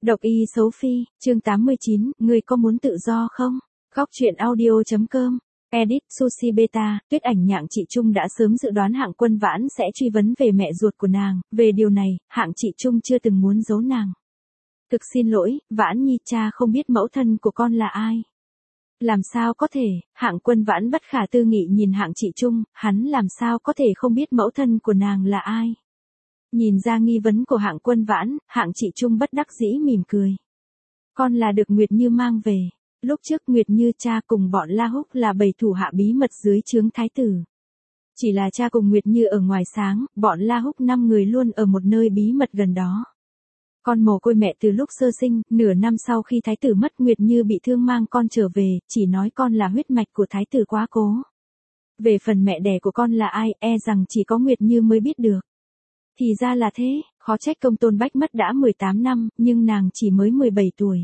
Độc y xấu phi, chương 89, người có muốn tự do không? Góc truyện audio.com. Edit Sushi Beta, Tuyết Ảnh Nhạng Chị Trung đã sớm dự đoán Hạng Quân Vãn sẽ truy vấn về mẹ ruột của nàng, về điều này, Hạng Chị Trung chưa từng muốn giấu nàng. Thực xin lỗi, Vãn Nhi, cha không biết mẫu thân của con là ai. Làm sao có thể, Hạng Quân Vãn bất khả tư nghị nhìn Hạng Chị Trung, hắn làm sao có thể không biết mẫu thân của nàng là ai. Nhìn ra nghi vấn của Hạng Quân Vãn, Hạng Chị Trung bất đắc dĩ mỉm cười. Con là được Nguyệt Như mang về. Lúc trước Nguyệt Như cha cùng bọn La Húc là bầy thủ hạ bí mật dưới trướng thái tử. Chỉ là cha cùng Nguyệt Như ở ngoài sáng, bọn La Húc 5 người luôn ở một nơi bí mật gần đó. Con mồ côi mẹ từ lúc sơ sinh, nửa năm sau khi thái tử mất, Nguyệt Như bị thương mang con trở về, chỉ nói con là huyết mạch của thái tử quá cố. Về phần mẹ đẻ của con là ai, e rằng chỉ có Nguyệt Như mới biết được. Thì ra là thế, khó trách Công Tôn Bách mất đã 18 năm, nhưng nàng chỉ mới 17 tuổi.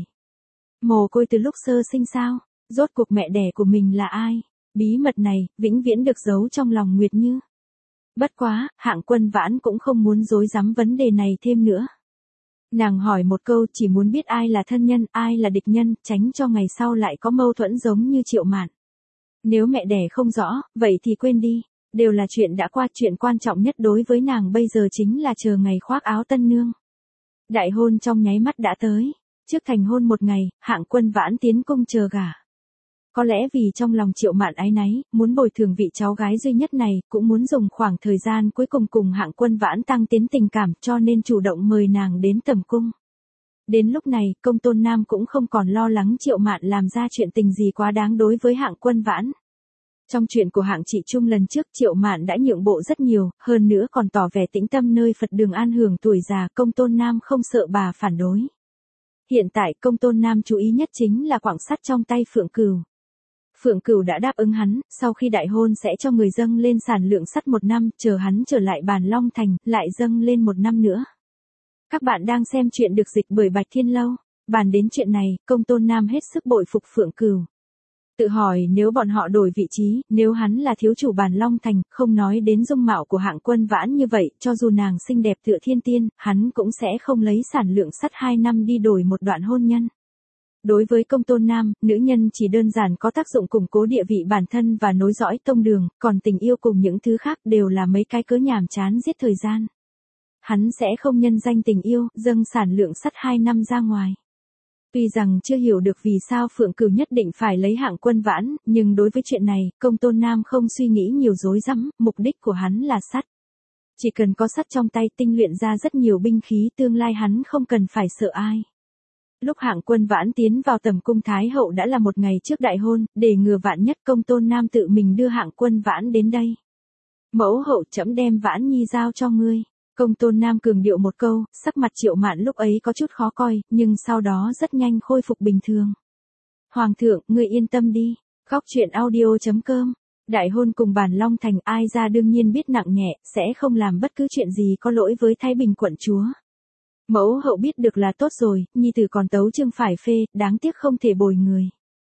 Mồ côi từ lúc sơ sinh sao? Rốt cuộc mẹ đẻ của mình là ai? Bí mật này, vĩnh viễn được giấu trong lòng Nguyệt Như. Bất quá, Hạng Quân Vãn cũng không muốn rối rắm vấn đề này thêm nữa. Nàng hỏi một câu, chỉ muốn biết ai là thân nhân, ai là địch nhân, tránh cho ngày sau lại có mâu thuẫn giống như Triệu Mạn. Nếu mẹ đẻ không rõ, vậy thì quên đi. Đều là chuyện đã qua, chuyện quan trọng nhất đối với nàng bây giờ chính là chờ ngày khoác áo tân nương. Đại hôn trong nháy mắt đã tới. Trước thành hôn một ngày, Hạng Quân Vãn tiến cung chờ gả. Có lẽ vì trong lòng Triệu Mạn áy náy, muốn bồi thường vị cháu gái duy nhất này, cũng muốn dùng khoảng thời gian cuối cùng cùng Hạng Quân Vãn tăng tiến tình cảm, cho nên chủ động mời nàng đến tầm cung. Đến lúc này, Công Tôn Nam cũng không còn lo lắng Triệu Mạn làm ra chuyện tình gì quá đáng đối với Hạng Quân Vãn. Trong chuyện của Hạng Chị Trung lần trước, Triệu Mạn đã nhượng bộ rất nhiều, hơn nữa còn tỏ vẻ tĩnh tâm nơi Phật đường an hưởng tuổi già, Công Tôn Nam không sợ bà phản đối. Hiện tại Công Tôn Nam chú ý nhất chính là quặng sắt trong tay Phượng Cửu. Phượng Cửu đã đáp ứng hắn, sau khi đại hôn sẽ cho người dâng lên sản lượng sắt 1 năm, chờ hắn trở lại Bàn Long Thành, lại dâng lên 1 năm nữa. Các bạn đang xem chuyện được dịch bởi Bạch Thiên Lâu. Bàn đến chuyện này, Công Tôn Nam hết sức bội phục Phượng Cửu. Tự hỏi nếu bọn họ đổi vị trí, nếu hắn là thiếu chủ Bàn Long Thành, không nói đến dung mạo của Hạng Quân Vãn như vậy, cho dù nàng xinh đẹp tựa thiên tiên, hắn cũng sẽ không lấy sản lượng sắt 2 năm đi đổi một đoạn hôn nhân. Đối với Công Tôn Nam, nữ nhân chỉ đơn giản có tác dụng củng cố địa vị bản thân và nối dõi tông đường, còn tình yêu cùng những thứ khác đều là mấy cái cớ nhàm chán giết thời gian. Hắn sẽ không nhân danh tình yêu, dâng sản lượng sắt 2 năm ra ngoài. Tuy rằng chưa hiểu được vì sao Phượng Cửu nhất định phải lấy Hạng Quân Vãn, nhưng đối với chuyện này, Công Tôn Nam không suy nghĩ nhiều rối rắm, mục đích của hắn là sắt. Chỉ cần có sắt trong tay tinh luyện ra rất nhiều binh khí, tương lai hắn không cần phải sợ ai. Lúc Hạng Quân Vãn tiến vào tầm cung Thái Hậu đã là một ngày trước đại hôn, để ngừa vạn nhất, Công Tôn Nam tự mình đưa Hạng Quân Vãn đến đây. Mẫu hậu, trẫm đem Vãn Nhi giao cho ngươi. Công Tôn Nam cường điệu một câu, sắc mặt Triệu Mạn lúc ấy có chút khó coi, nhưng sau đó rất nhanh khôi phục bình thường. Hoàng thượng, ngươi yên tâm đi. Góc truyện audio.com. Đại hôn cùng Bàn Long Thành, ai ra đương nhiên biết nặng nhẹ, sẽ không làm bất cứ chuyện gì có lỗi với Thái Bình quận chúa. Mẫu hậu biết được là tốt rồi, nhi tử còn tấu chương phải phê, đáng tiếc không thể bồi người.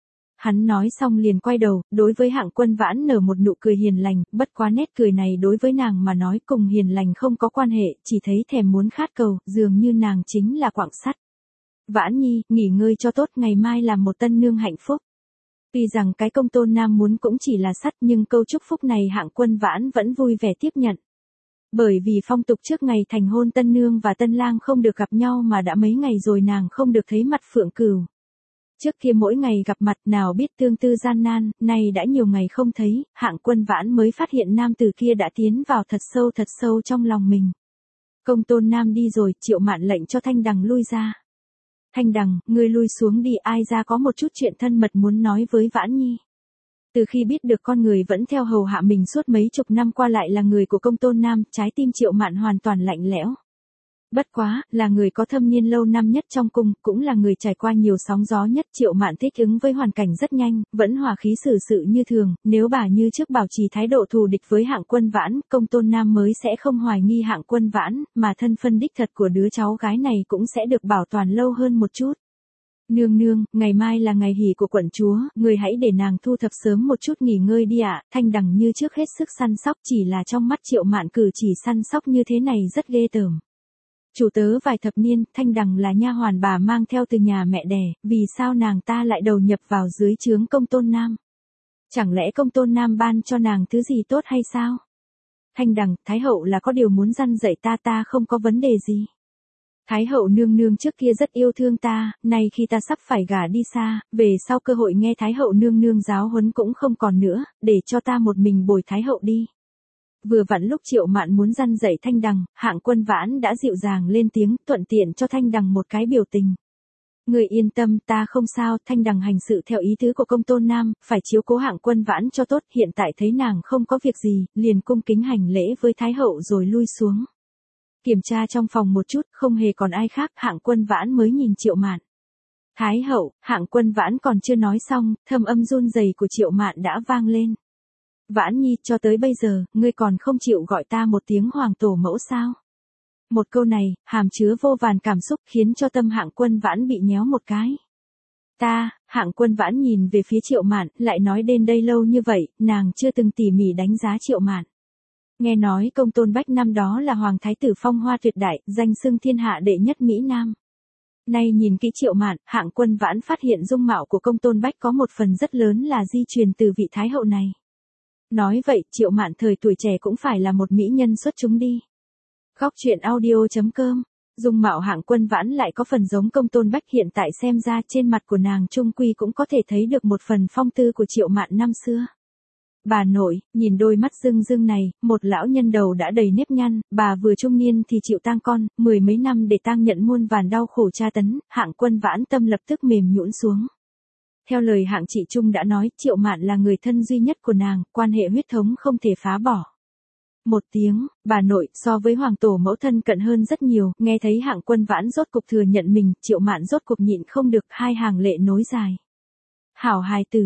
Hắn nói xong liền quay đầu, đối với Hạng Quân Vãn nở một nụ cười hiền lành, bất quá nét cười này đối với nàng mà nói cùng hiền lành không có quan hệ, chỉ thấy thèm muốn khát cầu, dường như nàng chính là quặng sắt. Vãn Nhi, nghỉ ngơi cho tốt, ngày mai làm một tân nương hạnh phúc. Tuy rằng cái Công Tôn Nam muốn cũng chỉ là sắt, nhưng câu chúc phúc này Hạng Quân Vãn vẫn vui vẻ tiếp nhận. Bởi vì phong tục trước ngày thành hôn tân nương và tân lang không được gặp nhau mà đã mấy ngày rồi nàng không được thấy mặt Phượng Cửu. Trước kia mỗi ngày gặp mặt nào biết tương tư gian nan, nay đã nhiều ngày không thấy, Hạng Quân Vãn mới phát hiện nam tử kia đã tiến vào thật sâu trong lòng mình. Công Tôn Nam đi rồi, Triệu Mạn lệnh cho Thanh Đằng lui ra. Thanh Đằng, ngươi lui xuống đi, ai ra có một chút chuyện thân mật muốn nói với Vãn Nhi. Từ khi biết được con người vẫn theo hầu hạ mình suốt mấy chục năm qua lại là người của Công Tôn Nam, trái tim Triệu Mạn hoàn toàn lạnh lẽo. Bất quá, là người có thâm niên lâu năm nhất trong cung, cũng là người trải qua nhiều sóng gió nhất, Triệu Mạn thích ứng với hoàn cảnh rất nhanh, vẫn hòa khí xử sự như thường, nếu bà như trước bảo trì thái độ thù địch với Hạng Quân Vãn, Công Tôn Nam mới sẽ không hoài nghi Hạng Quân Vãn, mà thân phân đích thật của đứa cháu gái này cũng sẽ được bảo toàn lâu hơn một chút. Nương nương, ngày mai là ngày hỷ của quận chúa, người hãy để nàng thu thập sớm một chút nghỉ ngơi đi ạ. Thanh Đằng như trước hết sức săn sóc, chỉ là trong mắt Triệu Mạn cử chỉ săn sóc như thế này rất ghê tởm. Chủ tớ vài thập niên, Thanh Đằng là nha hoàn bà mang theo từ nhà mẹ đẻ, vì sao nàng ta lại đầu nhập vào dưới trướng Công Tôn Nam? Chẳng lẽ Công Tôn Nam ban cho nàng thứ gì tốt hay sao? Thanh Đằng, Thái hậu là có điều muốn răn dạy ta không có vấn đề gì. Thái hậu nương nương trước kia rất yêu thương ta, nay khi ta sắp phải gả đi xa, về sau cơ hội nghe Thái hậu nương nương giáo huấn cũng không còn nữa, để cho ta một mình bồi Thái hậu đi. Vừa vặn lúc Triệu Mạn muốn răn dạy Thanh Đằng, Hạng Quân Vãn đã dịu dàng lên tiếng, thuận tiện cho Thanh Đằng một cái biểu tình. Người yên tâm, ta không sao. Thanh Đằng hành sự theo ý tứ của Công Tôn Nam, phải chiếu cố Hạng Quân Vãn cho tốt. Hiện tại thấy nàng không có việc gì, liền cung kính hành lễ với Thái hậu rồi lui xuống. Kiểm tra trong phòng một chút, không hề còn ai khác, Hạng Quân Vãn mới nhìn Triệu Mạn. Thái hậu, Hạng Quân Vãn còn chưa nói xong, thâm âm run rẩy của Triệu Mạn đã vang lên. Vãn nhi, cho tới bây giờ, ngươi còn không chịu gọi ta một tiếng hoàng tổ mẫu sao? Một câu này, hàm chứa vô vàn cảm xúc khiến cho tâm Hạng Quân Vãn bị nhéo một cái. Hạng Quân Vãn nhìn về phía Triệu Mạn, lại nói đến đây lâu như vậy, nàng chưa từng tỉ mỉ đánh giá Triệu Mạn. Nghe nói Công Tôn Bách năm đó là hoàng thái tử phong hoa tuyệt đại, danh xưng thiên hạ đệ nhất Mỹ Nam. Nay nhìn kỹ Triệu Mạn, Hạng Quân Vãn phát hiện dung mạo của Công Tôn Bách có một phần rất lớn là di truyền từ vị thái hậu này. Nói vậy, Triệu Mạn thời tuổi trẻ cũng phải là một mỹ nhân xuất chúng đi. Góc truyện audio.com. Dung mạo Hạng Quân Vãn lại có phần giống Công Tôn Bách, hiện tại xem ra trên mặt của nàng trung quy cũng có thể thấy được một phần phong tư của Triệu Mạn năm xưa. Bà nội, nhìn đôi mắt rưng rưng này, một lão nhân đầu đã đầy nếp nhăn, bà vừa trung niên thì chịu tang con, 10 mấy năm để tang nhận muôn vàn đau khổ tra tấn, Hạng Quân Vãn tâm lập tức mềm nhũn xuống. Theo lời Hạng chị Trung đã nói, Triệu Mạn là người thân duy nhất của nàng, quan hệ huyết thống không thể phá bỏ. Một tiếng, bà nội, so với hoàng tổ mẫu thân cận hơn rất nhiều, nghe thấy Hạng Quân Vãn rốt cục thừa nhận mình, Triệu Mạn rốt cục nhịn không được, hai hàng lệ nối dài. Hảo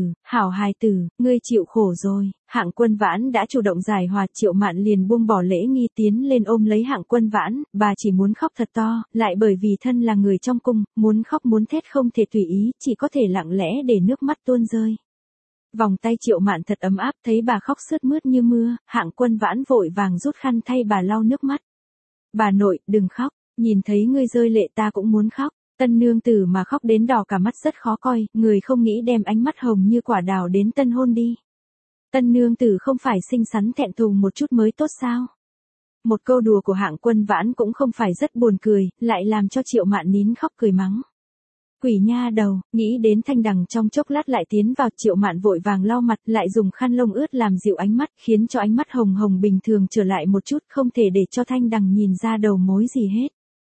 hài tử, ngươi chịu khổ rồi. Hạng Quân Vãn đã chủ động giải hòa, Triệu Mạn liền buông bỏ lễ nghi tiến lên ôm lấy Hạng Quân Vãn, bà chỉ muốn khóc thật to, lại bởi vì thân là người trong cung, muốn khóc muốn thét không thể tùy ý, chỉ có thể lặng lẽ để nước mắt tuôn rơi. Vòng tay Triệu Mạn thật ấm áp, thấy bà khóc sướt mướt như mưa, Hạng Quân Vãn vội vàng rút khăn thay bà lau nước mắt. Bà nội, đừng khóc, nhìn thấy ngươi rơi lệ ta cũng muốn khóc. Tân nương tử mà khóc đến đỏ cả mắt rất khó coi, người không nghĩ đem ánh mắt hồng như quả đào đến tân hôn đi. Tân nương tử không phải xinh xắn thẹn thùng một chút mới tốt sao? Một câu đùa của Hạng Quân Vãn cũng không phải rất buồn cười, lại làm cho Triệu Mạn nín khóc cười mắng. Quỷ nha đầu, nghĩ đến Thanh Đằng trong chốc lát lại tiến vào, Triệu Mạn vội vàng lau mặt, lại dùng khăn lông ướt làm dịu ánh mắt, khiến cho ánh mắt hồng hồng bình thường trở lại một chút, không thể để cho Thanh Đằng nhìn ra đầu mối gì hết.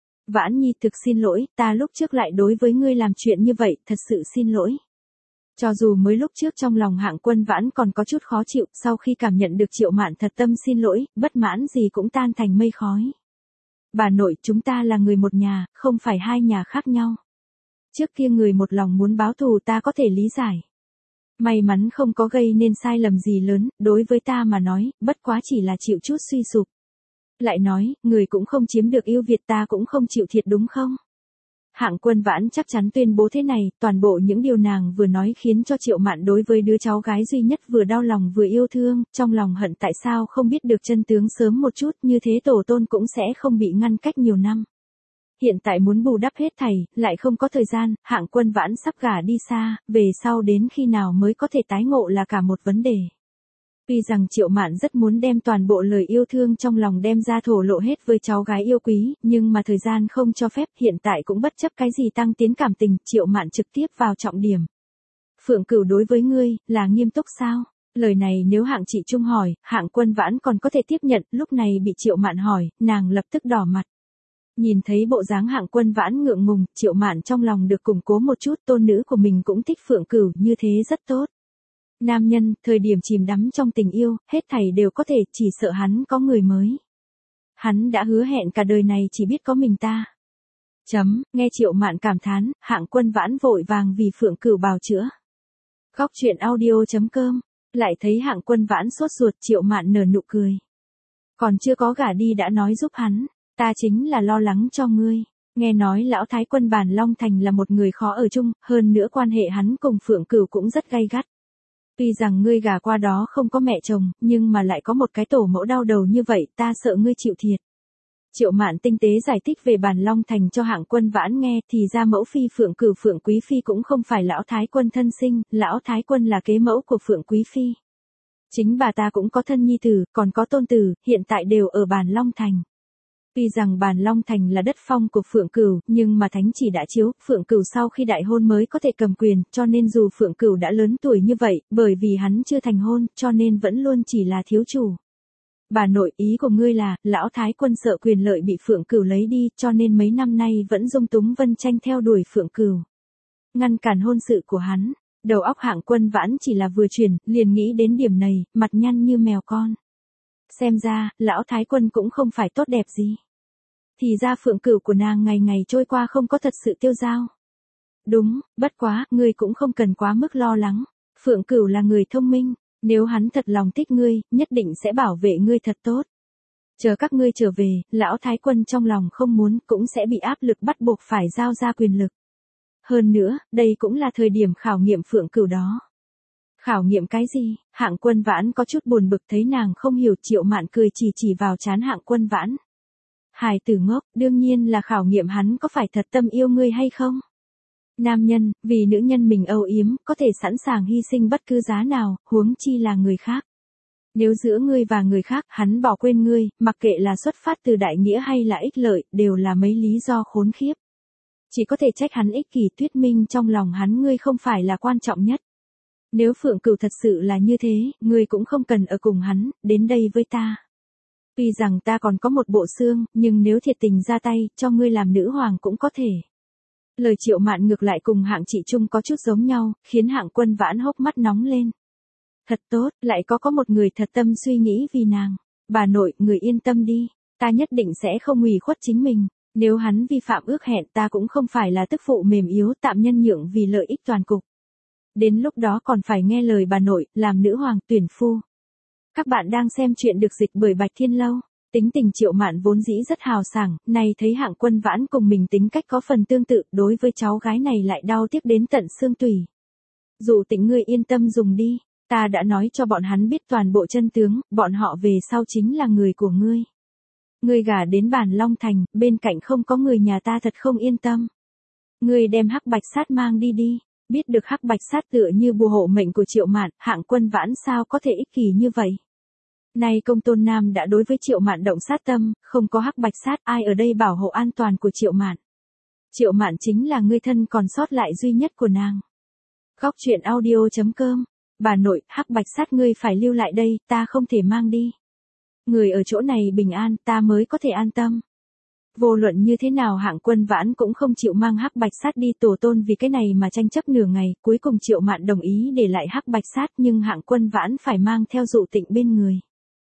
Vãn nhi, thực xin lỗi, ta lúc trước lại đối với ngươi làm chuyện như vậy, thật sự xin lỗi. Cho dù mới lúc trước trong lòng Hạng Quân Vãn còn có chút khó chịu, sau khi cảm nhận được Triệu Mạn thật tâm xin lỗi, bất mãn gì cũng tan thành mây khói. Bà nội, chúng ta là người một nhà, không phải hai nhà khác nhau. Trước kia người một lòng muốn báo thù ta có thể lý giải. May mắn không có gây nên sai lầm gì lớn, đối với ta mà nói, bất quá chỉ là chịu chút suy sụp. Lại nói, người cũng không chiếm được ưu việt, ta cũng không chịu thiệt đúng không? Hạng Quân Vãn chắc chắn tuyên bố thế này, toàn bộ những điều nàng vừa nói khiến cho Triệu Mạn đối với đứa cháu gái duy nhất vừa đau lòng vừa yêu thương, trong lòng hận tại sao không biết được chân tướng sớm một chút, như thế tổ tôn cũng sẽ không bị ngăn cách nhiều năm. Hiện tại muốn bù đắp hết thảy, lại không có thời gian, Hạng Quân Vãn sắp gả đi xa, về sau đến khi nào mới có thể tái ngộ là cả một vấn đề. Tuy rằng Triệu Mạn rất muốn đem toàn bộ lời yêu thương trong lòng đem ra thổ lộ hết với cháu gái yêu quý, nhưng mà thời gian không cho phép, hiện tại cũng bất chấp cái gì tăng tiến cảm tình, Triệu Mạn trực tiếp vào trọng điểm. Phượng Cửu đối với ngươi, là nghiêm túc sao? Lời này nếu Hạng chị Trung hỏi, Hạng Quân Vãn còn có thể tiếp nhận, lúc này bị Triệu Mạn hỏi, nàng lập tức đỏ mặt. Nhìn thấy bộ dáng Hạng Quân Vãn ngượng ngùng, Triệu Mạn trong lòng được củng cố một chút, tôn nữ của mình cũng thích Phượng Cửu, như thế rất tốt. Nam nhân, thời điểm chìm đắm trong tình yêu, hết thảy đều có thể, chỉ sợ hắn có người mới. Hắn đã hứa hẹn cả đời này chỉ biết có mình ta. Nghe Triệu Mạn cảm thán, Hạng Quân Vãn vội vàng vì Phượng Cửu bào chữa. Góc truyện audio.com, lại thấy Hạng Quân Vãn sốt ruột, Triệu Mạn nở nụ cười. Còn chưa có gả đi đã nói giúp hắn, ta chính là lo lắng cho ngươi. Nghe nói lão thái quân Bản Long Thành là một người khó ở chung, hơn nữa quan hệ hắn cùng Phượng Cửu cũng rất gay gắt. Tuy rằng ngươi gả qua đó không có mẹ chồng, nhưng mà lại có một cái tổ mẫu đau đầu như vậy, ta sợ ngươi chịu thiệt. Triệu Mạn tinh tế giải thích về Bàn Long Thành cho Hạng Quân Vãn nghe, thì ra mẫu phi Phượng Cửu Phượng Quý Phi cũng không phải lão thái quân thân sinh, lão thái quân là kế mẫu của Phượng Quý Phi. Chính bà ta cũng có thân nhi tử, còn có tôn tử, hiện tại đều ở Bàn Long Thành. Tuy rằng Bàn Long Thành là đất phong của Phượng Cửu, nhưng mà thánh chỉ đã chiếu, Phượng Cửu sau khi đại hôn mới có thể cầm quyền, cho nên dù Phượng Cửu đã lớn tuổi như vậy, bởi vì hắn chưa thành hôn, cho nên vẫn luôn chỉ là thiếu chủ. Bà nội, ý của ngươi là, lão thái quân sợ quyền lợi bị Phượng Cửu lấy đi, cho nên mấy năm nay vẫn dung túng Vân Tranh theo đuổi Phượng Cửu, ngăn cản hôn sự của hắn. Đầu óc Hạng Quân Vãn chỉ là vừa chuyển, liền nghĩ đến điểm này, mặt nhăn như mèo con. Xem ra, lão thái quân cũng không phải tốt đẹp gì. Thì ra Phượng Cửu của nàng ngày ngày trôi qua không có thật sự tiêu dao. Đúng, bất quá, ngươi cũng không cần quá mức lo lắng. Phượng Cửu là người thông minh, nếu hắn thật lòng thích ngươi, nhất định sẽ bảo vệ ngươi thật tốt. Chờ các ngươi trở về, lão thái quân trong lòng không muốn cũng sẽ bị áp lực bắt buộc phải giao ra quyền lực. Hơn nữa, đây cũng là thời điểm khảo nghiệm Phượng Cửu đó. Khảo nghiệm cái gì? Hạng Quân Vãn có chút buồn bực thấy nàng không hiểu. Triệu Mạn cười chỉ vào trán Hạng Quân Vãn. Hài tử ngốc, đương nhiên là khảo nghiệm hắn có phải thật tâm yêu ngươi hay không. Nam nhân, vì nữ nhân mình âu yếm, có thể sẵn sàng hy sinh bất cứ giá nào, huống chi là người khác. Nếu giữa ngươi và người khác, hắn bỏ quên ngươi, mặc kệ là xuất phát từ đại nghĩa hay là ích lợi, đều là mấy lý do khốn khiếp. Chỉ có thể trách hắn ích kỷ, thuyết minh trong lòng hắn ngươi không phải là quan trọng nhất. Nếu Phượng Cửu thật sự là như thế, ngươi cũng không cần ở cùng hắn, đến đây với ta. Tuy rằng ta còn có một bộ xương, nhưng nếu thiệt tình ra tay, cho ngươi làm nữ hoàng cũng có thể. Lời Triệu Mạn ngược lại cùng Hạng Trị Trung có chút giống nhau, khiến Hạng Quân Vãn hốc mắt nóng lên. Thật tốt, lại có một người thật tâm suy nghĩ vì nàng. Bà nội, người yên tâm đi, ta nhất định sẽ không hủy khuất chính mình. Nếu hắn vi phạm ước hẹn, ta cũng không phải là tức phụ mềm yếu tạm nhân nhượng vì lợi ích toàn cục. Đến lúc đó còn phải nghe lời bà nội, làm nữ hoàng tuyển phu. Các bạn đang xem chuyện được dịch bởi Bạch Thiên Lâu. Tính tình Triệu Mạn vốn dĩ rất hào sảng, nay thấy Hạng Quân Vãn cùng mình tính cách có phần tương tự, đối với cháu gái này lại đau tiếc đến tận xương tủy. Dụ Tĩnh ngươi yên tâm dùng đi, ta đã nói cho bọn hắn biết toàn bộ chân tướng, bọn họ về sau chính là người của ngươi. Ngươi gả đến Bàn Long Thành, bên cạnh không có người nhà ta thật không yên tâm. Ngươi đem Hắc Bạch Sát mang đi. Biết được Hắc Bạch Sát tựa như bùa hộ mệnh của Triệu Mạn, Hạng Quân Vãn sao có thể ích kỷ như vậy. Nay Công Tôn Nam đã đối với Triệu Mạn động sát tâm, không có Hắc Bạch Sát, ai ở đây bảo hộ an toàn của Triệu Mạn. Triệu Mạn chính là người thân còn sót lại duy nhất của nàng. Góc truyện audio.com. Bà nội, Hắc Bạch Sát ngươi phải lưu lại đây, ta không thể mang đi. Người ở chỗ này bình an, ta mới có thể an tâm. Vô luận như thế nào Hạng Quân Vãn cũng không chịu mang Hắc Bạch Sát đi, tổ tôn vì cái này mà tranh chấp nửa ngày, cuối cùng Triệu Mạn đồng ý để lại Hắc Bạch Sát, nhưng Hạng Quân Vãn phải mang theo Dụ Tịnh bên người.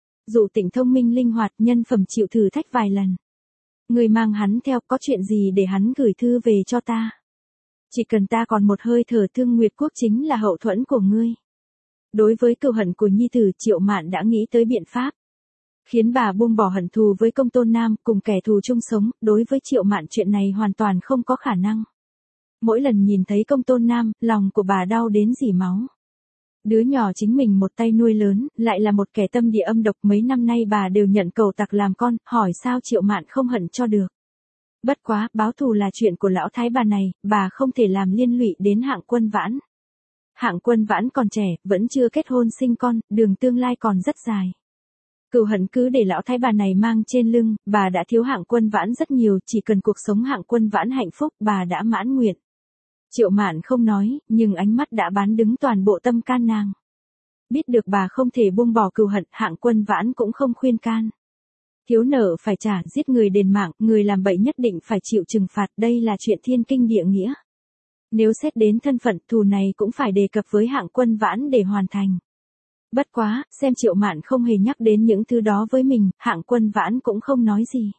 Dụ Tịnh thông minh linh hoạt, nhân phẩm chịu thử thách vài lần. Người mang hắn theo, có chuyện gì để hắn gửi thư về cho ta. Chỉ cần ta còn một hơi thở, Thương Nguyệt Quốc chính là hậu thuẫn của ngươi. Đối với cừu hận của nhi tử, Triệu Mạn đã nghĩ tới biện pháp. Khiến bà buông bỏ hận thù với Công Tôn Nam, cùng kẻ thù chung sống, đối với Triệu Mạn chuyện này hoàn toàn không có khả năng. Mỗi lần nhìn thấy Công Tôn Nam, lòng của bà đau đến rỉ máu. Đứa nhỏ chính mình một tay nuôi lớn, lại là một kẻ tâm địa âm độc, mấy năm nay bà đều nhận cẩu tặc làm con, hỏi sao Triệu Mạn không hận cho được. Bất quá, báo thù là chuyện của lão thái bà này, bà không thể làm liên lụy đến Hạng Quân Vãn. Hạng Quân Vãn còn trẻ, vẫn chưa kết hôn sinh con, đường tương lai còn rất dài. Cừu hận cứ để lão thái bà này mang trên lưng, bà đã thiếu Hạng Quân Vãn rất nhiều, chỉ cần cuộc sống Hạng Quân Vãn hạnh phúc, bà đã mãn nguyện. Triệu Mạn không nói, nhưng ánh mắt đã bán đứng toàn bộ tâm can nàng. Biết được bà không thể buông bỏ cừu hận, Hạng Quân Vãn cũng không khuyên can. Thiếu nợ phải trả, giết người đền mạng, người làm bậy nhất định phải chịu trừng phạt, đây là chuyện thiên kinh địa nghĩa. Nếu xét đến thân phận, thù này cũng phải đề cập với Hạng Quân Vãn để hoàn thành. Bất quá, xem Triệu Mạn không hề nhắc đến những thứ đó với mình, Hạng Quân Vãn cũng không nói gì.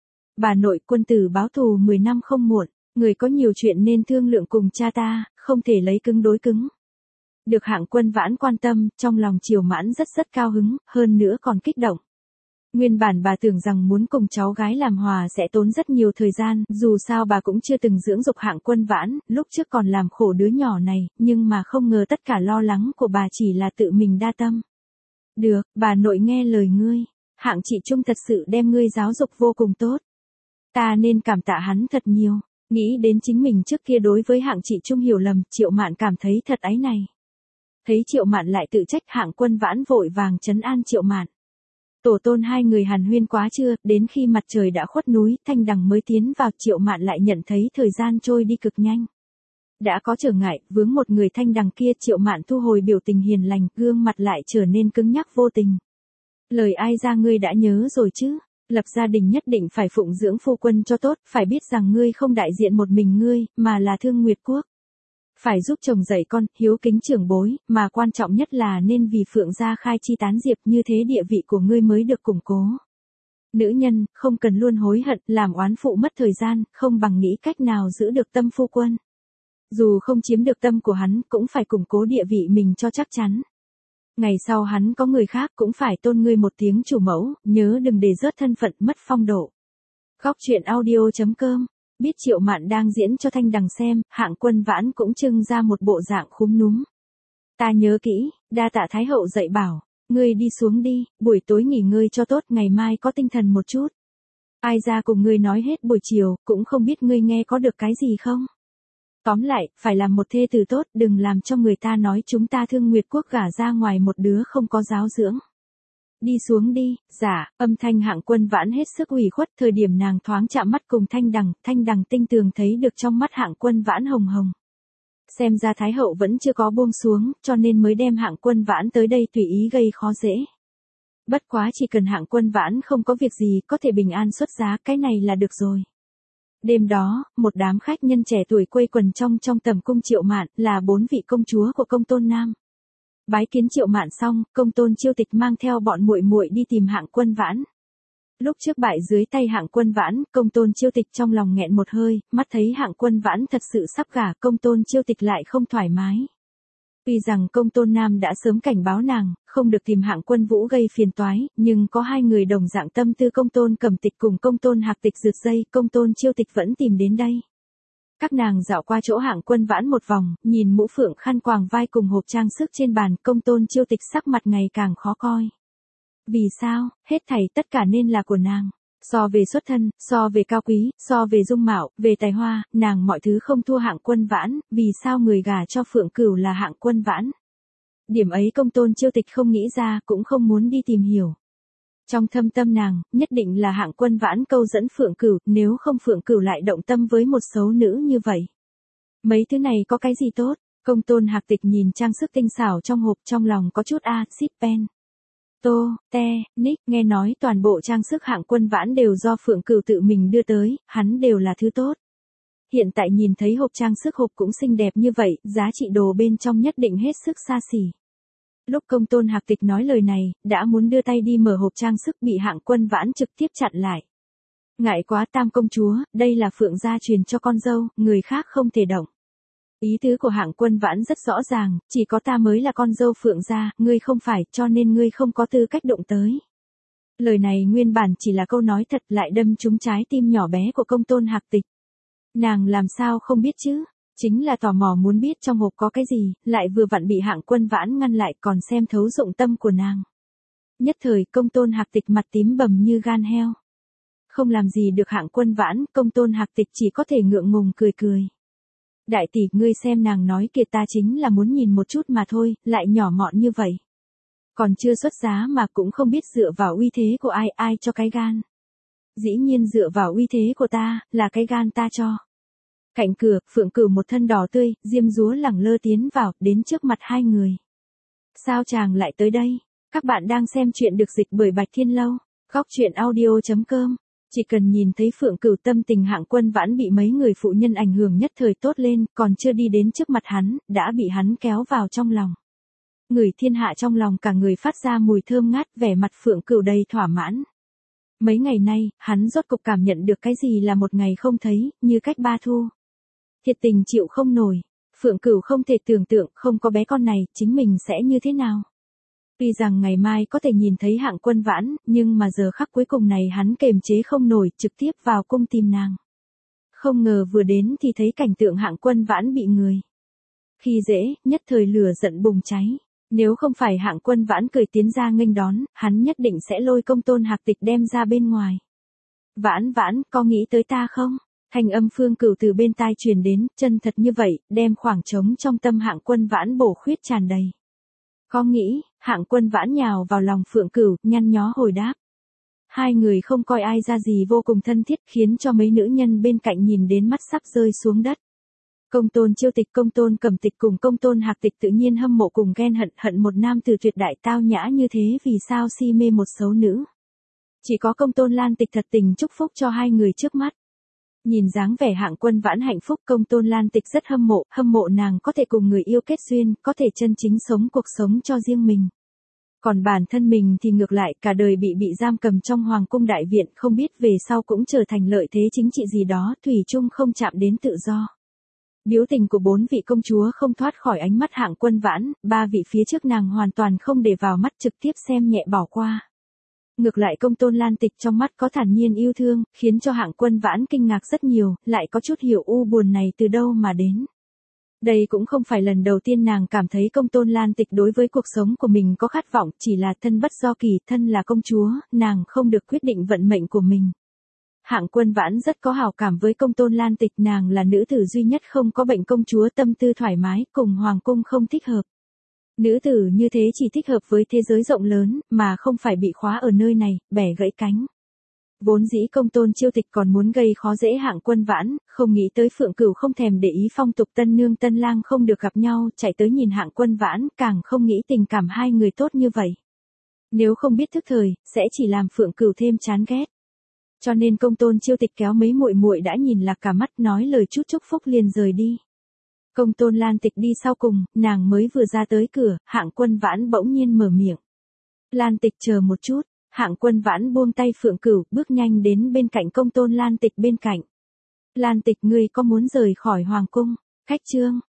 Bà nội, quân tử báo thù 10 năm không muộn, người có nhiều chuyện nên thương lượng cùng cha ta, không thể lấy cứng đối cứng. Được Hạng Quân Vãn quan tâm, trong lòng Triệu Mạn rất cao hứng, hơn nữa còn kích động. Nguyên bản bà tưởng rằng muốn cùng cháu gái làm hòa sẽ tốn rất nhiều thời gian, dù sao bà cũng chưa từng dưỡng dục Hạng Quân Vãn, lúc trước còn làm khổ đứa nhỏ này, nhưng mà không ngờ tất cả lo lắng của bà chỉ là tự mình đa tâm. Được, bà nội nghe lời ngươi. Hạng Trị Trung thật sự đem ngươi giáo dục vô cùng tốt. Ta nên cảm tạ hắn thật nhiều. Nghĩ đến chính mình trước kia đối với Hạng Trị Trung hiểu lầm, Triệu Mạn cảm thấy thật áy này. Thấy Triệu Mạn lại tự trách, Hạng Quân Vãn vội vàng trấn an Triệu Mạn. Tổ tôn hai người hàn huyên quá trưa, đến khi mặt trời đã khuất núi, Thanh Đằng mới tiến vào. Triệu Mạn lại nhận thấy thời gian trôi đi cực nhanh. Đã có trở ngại, vướng một người Thanh Đằng kia, Triệu Mạn thu hồi biểu tình hiền lành, gương mặt lại trở nên cứng nhắc vô tình. Lời ai ra ngươi đã nhớ rồi chứ? Lập gia đình nhất định phải phụng dưỡng phu quân cho tốt, phải biết rằng ngươi không đại diện một mình ngươi, mà là Thương Nguyệt Quốc. Phải giúp chồng dạy con, hiếu kính trưởng bối, mà quan trọng nhất là nên vì Phượng gia khai chi tán diệp, như thế địa vị của ngươi mới được củng cố. Nữ nhân, không cần luôn hối hận, làm oán phụ mất thời gian, không bằng nghĩ cách nào giữ được tâm phu quân. Dù không chiếm được tâm của hắn, cũng phải củng cố địa vị mình cho chắc chắn. Ngày sau hắn có người khác cũng phải tôn ngươi một tiếng chủ mẫu, nhớ đừng để rớt thân phận, mất phong độ. Góc truyện audio.com. Biết Triệu Mạn đang diễn cho Thanh Đằng xem, Hạng Quân Vãn cũng trưng ra một bộ dạng khúm núm. Ta nhớ kỹ, đa tạ Thái hậu dạy bảo, ngươi đi xuống đi, buổi tối nghỉ ngơi cho tốt, ngày mai có tinh thần một chút. Ai ra cùng ngươi nói hết buổi chiều, cũng không biết ngươi nghe có được cái gì không? Tóm lại, phải làm một thê tử tốt, đừng làm cho người ta nói chúng ta Thương Nguyệt Quốc gả ra ngoài một đứa không có giáo dưỡng. Đi xuống đi, dạ, âm thanh Hạng Quân Vãn hết sức ủy khuất, thời điểm nàng thoáng chạm mắt cùng Thanh Đằng tinh tường thấy được trong mắt Hạng Quân Vãn hồng hồng. Xem ra Thái hậu vẫn chưa có buông xuống, cho nên mới đem Hạng Quân Vãn tới đây tùy ý gây khó dễ. Bất quá chỉ cần Hạng Quân Vãn không có việc gì, có thể bình an xuất giá, cái này là được rồi. Đêm đó, một đám khách nhân trẻ tuổi quây quần trong tầm cung Triệu Mạn, là 4 vị công chúa của Công Tôn Nam. Bái kiến Triệu Mạn xong, Công Tôn Chiêu Tịch mang theo bọn muội muội đi tìm Hạng Quân Vãn. Lúc trước bại dưới tay Hạng Quân Vãn, Công Tôn Chiêu Tịch trong lòng nghẹn một hơi, mắt thấy Hạng Quân Vãn thật sự sắp gả, Công Tôn Chiêu Tịch lại không thoải mái. Tuy rằng Công Tôn Nam đã sớm cảnh báo nàng, không được tìm Hạng Quân Vũ gây phiền toái, nhưng có hai người đồng dạng tâm tư, Công Tôn Cẩm Tịch cùng Công Tôn Hạc Tịch rượt dây, Công Tôn Chiêu Tịch vẫn tìm đến đây. Các nàng dạo qua chỗ Hạng Quân Vãn một vòng, nhìn mũ phượng khăn quàng vai cùng hộp trang sức trên bàn, Công Tôn Chiêu Tịch sắc mặt ngày càng khó coi. Vì sao, hết thảy tất cả nên là của nàng. So về xuất thân, so về cao quý, so về dung mạo, về tài hoa, nàng mọi thứ không thua Hạng Quân Vãn, vì sao người gả cho Phượng Cửu là Hạng Quân Vãn? Điểm ấy Công Tôn Chiêu Tịch không nghĩ ra, cũng không muốn đi tìm hiểu. Trong thâm tâm nàng, nhất định là Hạng Quân Vãn câu dẫn Phượng Cửu, nếu không Phượng Cửu lại động tâm với một xấu nữ như vậy. Mấy thứ này có cái gì tốt? Công Tôn Hạc Tịch nhìn trang sức tinh xảo trong hộp, trong lòng có chút axit pen. Tô, te, nick, nghe nói toàn bộ trang sức Hạng Quân Vãn đều do Phượng Cửu tự mình đưa tới, hắn đều là thứ tốt. Hiện tại nhìn thấy hộp trang sức hộp cũng xinh đẹp như vậy, giá trị đồ bên trong nhất định hết sức xa xỉ. Lúc Công Tôn Hạc Tịch nói lời này, đã muốn đưa tay đi mở hộp trang sức bị Hạng Quân Vãn trực tiếp chặn lại. Ngại quá Tam công chúa, đây là Phượng gia truyền cho con dâu, người khác không thể động. Ý tứ của Hạng Quân Vãn rất rõ ràng, chỉ có ta mới là con dâu Phượng gia, ngươi không phải, cho nên ngươi không có tư cách động tới. Lời này nguyên bản chỉ là câu nói thật, lại đâm trúng trái tim nhỏ bé của Công Tôn Hạc Tịch. Nàng làm sao không biết chứ? Chính là tò mò muốn biết trong hộp có cái gì, lại vừa vặn bị Hạng Quân Vãn ngăn lại, còn xem thấu dụng tâm của nàng. Nhất thời Công Tôn Hạc Tịch mặt tím bầm như gan heo. Không làm gì được Hạng Quân Vãn, Công Tôn Hạc Tịch chỉ có thể ngượng ngùng cười cười. Đại tỷ, ngươi xem nàng nói kìa, ta chính là muốn nhìn một chút mà thôi, lại nhỏ mọn như vậy. Còn chưa xuất giá mà cũng không biết dựa vào uy thế của ai cho cái gan. Dĩ nhiên dựa vào uy thế của ta, là cái gan ta cho. Cạnh cửa, Phượng Cửu một thân đỏ tươi, diêm dúa lẳng lơ tiến vào, đến trước mặt hai người. Sao chàng lại tới đây? Các bạn đang xem chuyện được dịch bởi Bạch Thiên Lâu. Góc truyện audio.com. Chỉ cần nhìn thấy Phượng Cửu, tâm tình Hạng Quân Vãn bị mấy người phụ nhân ảnh hưởng nhất thời tốt lên, còn chưa đi đến trước mặt hắn, đã bị hắn kéo vào trong lòng. Người thiên hạ trong lòng cả người phát ra mùi thơm ngát, vẻ mặt Phượng Cửu đầy thỏa mãn. Mấy ngày nay, hắn rốt cục cảm nhận được cái gì là một ngày không thấy, như cách ba thu. Thiệt tình chịu không nổi. Phượng Cửu không thể tưởng tượng, không có bé con này, chính mình sẽ như thế nào. Tuy rằng ngày mai có thể nhìn thấy Hạng Quân Vãn, nhưng mà giờ khắc cuối cùng này hắn kềm chế không nổi, trực tiếp vào cung tìm nàng. Không ngờ vừa đến thì thấy cảnh tượng Hạng Quân Vãn bị người khi dễ, nhất thời lửa giận bùng cháy. Nếu không phải Hạng Quân Vãn cười tiến ra nghênh đón, hắn nhất định sẽ lôi Công Tôn Hạc Tịch đem ra bên ngoài. Vãn Vãn, có nghĩ tới ta không? Thanh âm Phương Cửu từ bên tai truyền đến, chân thật như vậy, đem khoảng trống trong tâm Hạng Quân Vãn bổ khuyết tràn đầy. Có nghĩ, Hạng Quân Vãn nhào vào lòng Phượng Cửu, nhăn nhó hồi đáp. Hai người không coi ai ra gì vô cùng thân thiết, khiến cho mấy nữ nhân bên cạnh nhìn đến mắt sắp rơi xuống đất. Công Tôn Chiêu Tịch, Công Tôn Cẩm Tịch cùng Công Tôn Hạc Tịch tự nhiên hâm mộ cùng ghen hận một nam tử tuyệt đại tao nhã như thế vì sao si mê một xấu nữ. Chỉ có Công Tôn Lan Tịch thật tình chúc phúc cho hai người trước mắt. Nhìn dáng vẻ Hạng Quân Vãn hạnh phúc, Công Tôn Lan Tịch rất hâm mộ nàng có thể cùng người yêu kết duyên, có thể chân chính sống cuộc sống cho riêng mình. Còn bản thân mình thì ngược lại, cả đời bị giam cầm trong hoàng cung đại viện, không biết về sau cũng trở thành lợi thế chính trị gì đó, thủy chung không chạm đến tự do. Biểu tình của 4 vị công chúa không thoát khỏi ánh mắt Hạng Quân Vãn, 3 vị phía trước nàng hoàn toàn không để vào mắt, trực tiếp xem nhẹ bỏ qua. Ngược lại Công Tôn Lan Tịch trong mắt có thản nhiên yêu thương, khiến cho Hạng Quân Vãn kinh ngạc rất nhiều, lại có chút hiểu u buồn này từ đâu mà đến. Đây cũng không phải lần đầu tiên nàng cảm thấy Công Tôn Lan Tịch đối với cuộc sống của mình có khát vọng, chỉ là thân bất do kỳ, thân là công chúa, nàng không được quyết định vận mệnh của mình. Hạng Quân Vãn rất có hảo cảm với Công Tôn Lan Tịch, nàng là nữ tử duy nhất không có bệnh công chúa tâm tư thoải mái, cùng hoàng cung không thích hợp. Nữ tử như thế chỉ thích hợp với thế giới rộng lớn, mà không phải bị khóa ở nơi này, bẻ gãy cánh. Vốn dĩ Công Tôn Chiêu Tịch còn muốn gây khó dễ Hạng Quân Vãn, không nghĩ tới Phượng Cửu không thèm để ý phong tục tân nương tân lang không được gặp nhau, chạy tới nhìn Hạng Quân Vãn, càng không nghĩ tình cảm hai người tốt như vậy. Nếu không biết thức thời, sẽ chỉ làm Phượng Cửu thêm chán ghét. Cho nên Công Tôn Chiêu Tịch kéo mấy muội muội đã nhìn lạc cả mắt, nói lời chút chúc phúc liền rời đi. Công Tôn Lan Tịch đi sau cùng, nàng mới vừa ra tới cửa, Hạng Quân Vãn bỗng nhiên mở miệng. Lan Tịch chờ một chút. Hạng Quân Vãn buông tay Phượng Cửu, bước nhanh đến bên cạnh Công Tôn Lan Tịch bên cạnh. Lan Tịch, ngươi có muốn rời khỏi hoàng cung? Khách trương,